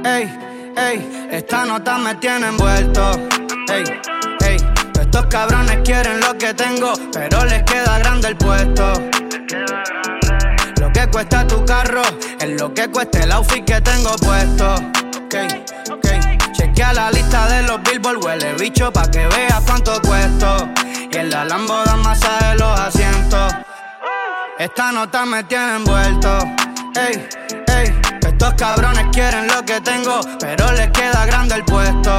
esta nota me tiene envuelto. Ey, estos cabrones quieren lo que tengo, pero les queda grande el puesto. Lo que cuesta tu carro es lo que cuesta el outfit que tengo puesto. Chequea la lista de los Billboard, huele bicho pa' que veas cuánto cuesto. Y en la Lambo dan masaje los asientos. Esta nota me tiene envuelto. Estos cabrones quieren lo que tengo, pero les queda grande el puesto.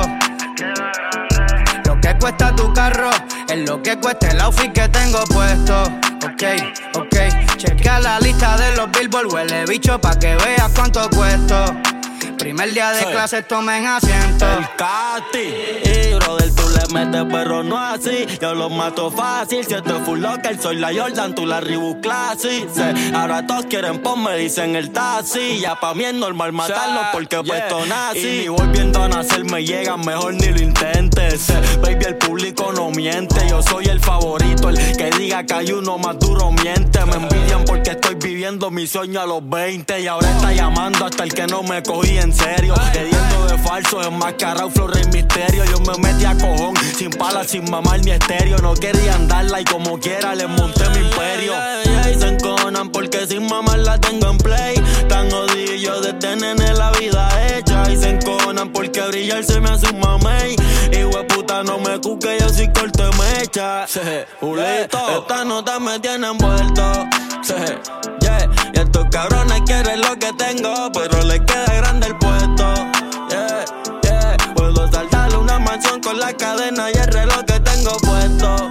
Lo que cuesta tu carro es lo que cuesta el outfit que tengo puesto. Ok, chequea la lista de los Billboard, huele bicho pa' que veas cuánto cuesto. Primer día de clase, tomen asiento. El Cati, y brother, tú le metes pero no así. Yo los mato fácil, si esto es full locker, soy la Jordan, tú la Reebok Classic. Ahora todos quieren me dicen el taxi. Ya pa' mí es normal matarlos porque puesto nazi. Y ni volviendo a nacer me llegan, mejor ni lo intentes. Baby, el público no miente. Yo soy el favorito, el que diga que hay uno más duro miente. Me envidian porque estoy viviendo mi sueño a los 20. Y ahora está llamando hasta el que no me cogí en serio. Leyendo de falso, enmascarado, flow, rey misterio. Yo me metí a cojón, sin pala, sin mamar ni estéreo. No quería andarla y como quiera les monté mi imperio. Y se enconan porque sin mamar la tengo en play. Tan odillo de tener la vida hecha. Y se enconan porque brillar se me hace un mamey. Y hueputa no me cuque, yo sí corte mecha. Julito, esta nota me tiene envuelto. Y estos cabrones quieren lo que tengo, pero les queda grande el puesto. Puedo saltarle una mansión con la cadena y el reloj que tengo puesto.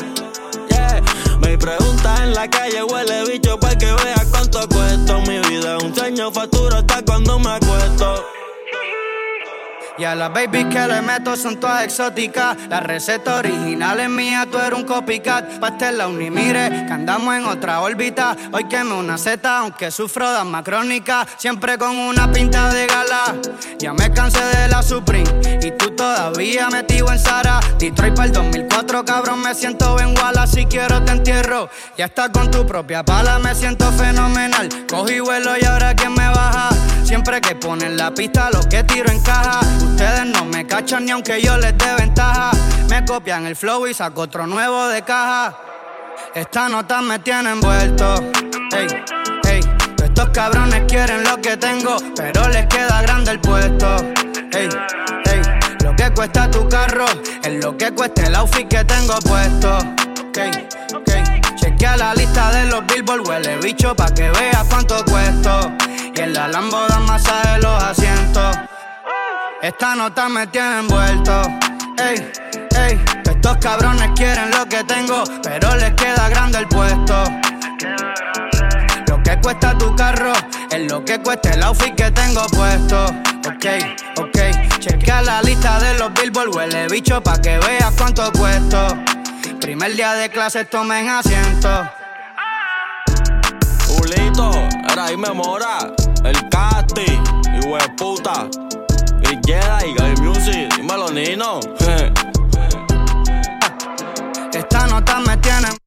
Me pregunta en la calle, huele bicho pa' que veas cuánto cuesta. Mi vida es un sueño, facturo hasta cuando me acuesto. Y a las babies que le meto son todas exóticas. La receta original es mía, tú eres un copycat. Pastel la uni, mire, que andamos en otra órbita. Hoy quemé una zeta, aunque sufro de asma crónica. Siempre con una pinta de gala. Ya me cansé de la Supreme y tú todavía metido en Zara. Detroit para el 2004, cabrón, me siento Ben Wallace. Si quiero te entierro, ya está con tu propia pala. Me siento fenomenal, cogí vuelo y ahora ¿quién me baja? Siempre que ponen la pista, lo que tiro encaja. Ustedes no me cachan ni aunque yo les dé ventaja. Me copian el flow y saco otro nuevo de caja. Esta nota me tiene envuelto. Estos cabrones quieren lo que tengo, pero les queda grande el puesto. Lo que cuesta tu carro es lo que cuesta el outfit que tengo puesto. Chequea la lista de los Billboard, huele bicho pa' que veas cuánto cuesto. Y en la Lambo dan masaje los asientos. Esta nota me tiene envuelto. Estos cabrones quieren lo que tengo, pero les queda grande el puesto. Lo que cuesta tu carro es lo que cuesta el outfit que tengo puesto. Ok, chequea la lista de los Billboard, huele bicho pa' que veas cuánto cuesto. Primer día de clase, tomen asiento. Julito, era ahí me mora. El Cati, y hueputa. Y Jedi, y Music, dímelo Nino. Esta nota me tiene